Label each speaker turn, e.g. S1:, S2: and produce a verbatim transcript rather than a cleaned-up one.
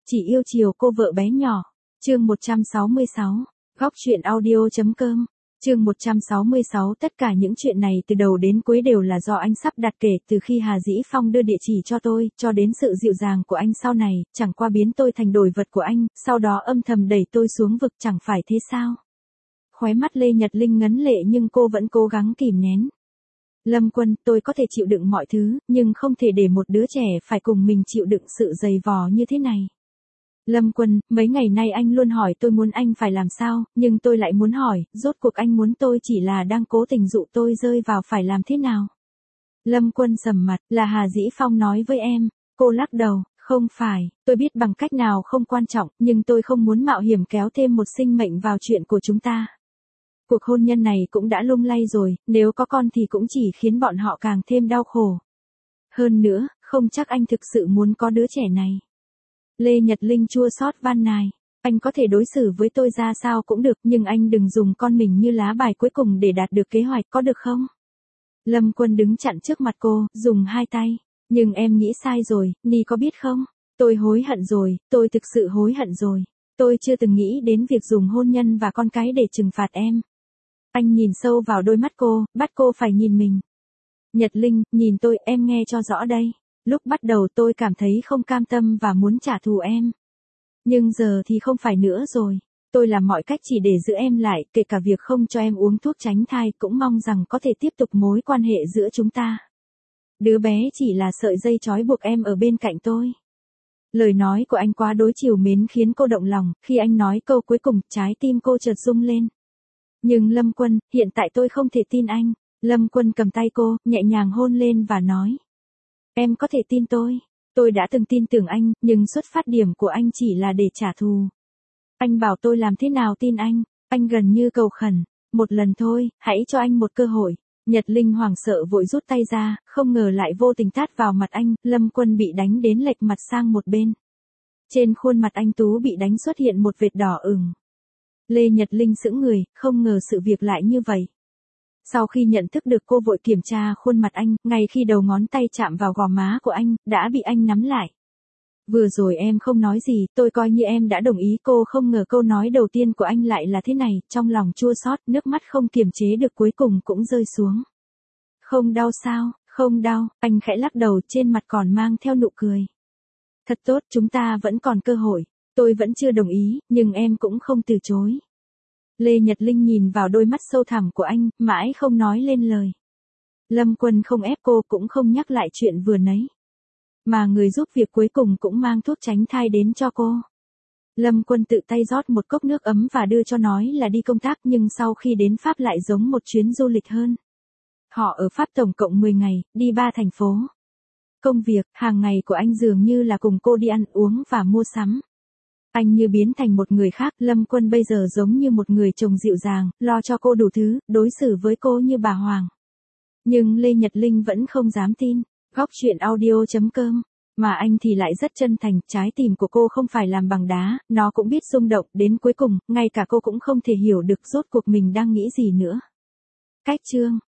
S1: Chỉ yêu chiều cô vợ bé nhỏ. Chương một trăm sáu mươi sáu. Góc truyện audio.com. Chương một trăm sáu mươi sáu. Tất cả những chuyện này từ đầu đến cuối đều là do anh sắp đặt, kể từ khi Hà Dĩ Phong đưa địa chỉ cho tôi, cho đến sự dịu dàng của anh sau này, chẳng qua biến tôi thành đổi vật của anh, sau đó âm thầm đẩy tôi xuống vực, chẳng phải thế sao? Khóe mắt Lê Nhật Linh ngấn lệ nhưng cô vẫn cố gắng kìm nén. Lâm Quân, tôi có thể chịu đựng mọi thứ, nhưng không thể để một đứa trẻ phải cùng mình chịu đựng sự dày vò như thế này. Lâm Quân, mấy ngày nay anh luôn hỏi tôi muốn anh phải làm sao, nhưng tôi lại muốn hỏi, rốt cuộc anh muốn tôi chỉ là đang cố tình dụ tôi rơi vào phải làm thế nào? Lâm Quân sầm mặt, là Hà Dĩ Phong nói với em. Cô lắc đầu, không phải, tôi biết bằng cách nào không quan trọng, nhưng tôi không muốn mạo hiểm kéo thêm một sinh mệnh vào chuyện của chúng ta. Cuộc hôn nhân này cũng đã lung lay rồi, nếu có con thì cũng chỉ khiến bọn họ càng thêm đau khổ. Hơn nữa, không chắc anh thực sự muốn có đứa trẻ này. Lê Nhật Linh chua xót van nài, anh có thể đối xử với tôi ra sao cũng được, nhưng anh đừng dùng con mình như lá bài cuối cùng để đạt được kế hoạch, có được không? Lâm Quân đứng chặn trước mặt cô, dùng hai tay. Nhưng em nghĩ sai rồi, Ni có biết không? Tôi hối hận rồi, tôi thực sự hối hận rồi. Tôi chưa từng nghĩ đến việc dùng hôn nhân và con cái để trừng phạt em. Anh nhìn sâu vào đôi mắt cô, bắt cô phải nhìn mình. Nhật Linh, nhìn tôi, em nghe cho rõ đây. Lúc bắt đầu tôi cảm thấy không cam tâm và muốn trả thù em. Nhưng giờ thì không phải nữa rồi. Tôi làm mọi cách chỉ để giữ em lại, kể cả việc không cho em uống thuốc tránh thai, cũng mong rằng có thể tiếp tục mối quan hệ giữa chúng ta. Đứa bé chỉ là sợi dây trói buộc em ở bên cạnh tôi. Lời nói của anh quá đối chiều mến khiến cô động lòng, khi anh nói câu cuối cùng, trái tim cô chợt rung lên. Nhưng Lâm Quân, hiện tại tôi không thể tin anh. Lâm Quân cầm tay cô, nhẹ nhàng hôn lên và nói. Em có thể tin tôi. Tôi đã từng tin tưởng anh, nhưng xuất phát điểm của anh chỉ là để trả thù. Anh bảo tôi làm thế nào tin anh? Anh gần như cầu khẩn. Một lần thôi, hãy cho anh một cơ hội. Nhật Linh hoảng sợ vội rút tay ra, không ngờ lại vô tình tát vào mặt anh. Lâm Quân bị đánh đến lệch mặt sang một bên. Trên khuôn mặt anh Tú bị đánh xuất hiện một vệt đỏ ửng. Lê Nhật Linh sững người, không ngờ sự việc lại như vậy. Sau khi nhận thức được, cô vội kiểm tra khuôn mặt anh, ngay khi đầu ngón tay chạm vào gò má của anh, đã bị anh nắm lại. Vừa rồi em không nói gì, tôi coi như em đã đồng ý. Cô không ngờ câu nói đầu tiên của anh lại là thế này, trong lòng chua xót, nước mắt không kiềm chế được cuối cùng cũng rơi xuống. Không đau sao? Không đau, anh khẽ lắc đầu, trên mặt còn mang theo nụ cười. Thật tốt, chúng ta vẫn còn cơ hội. Tôi vẫn chưa đồng ý, nhưng em cũng không từ chối. Lê Nhật Linh nhìn vào đôi mắt sâu thẳm của anh, mãi không nói lên lời. Lâm Quân không ép cô, cũng không nhắc lại chuyện vừa nấy. Mà người giúp việc cuối cùng cũng mang thuốc tránh thai đến cho cô. Lâm Quân tự tay rót một cốc nước ấm và đưa cho, nói là đi công tác, nhưng sau khi đến Pháp lại giống một chuyến du lịch hơn. Họ ở Pháp tổng cộng mười ngày, đi ba thành phố. Công việc, hàng ngày của anh dường như là cùng cô đi ăn uống và mua sắm. Anh như biến thành một người khác. Lâm Quân bây giờ giống như một người chồng dịu dàng, lo cho cô đủ thứ, đối xử với cô như bà hoàng. Nhưng Lê Nhật Linh vẫn không dám tin. Góc truyện audio.com. Mà anh thì lại rất chân thành, trái tim của cô không phải làm bằng đá, nó cũng biết rung động, đến cuối cùng, ngay cả cô cũng không thể hiểu được rốt cuộc mình đang nghĩ gì nữa. Cách chương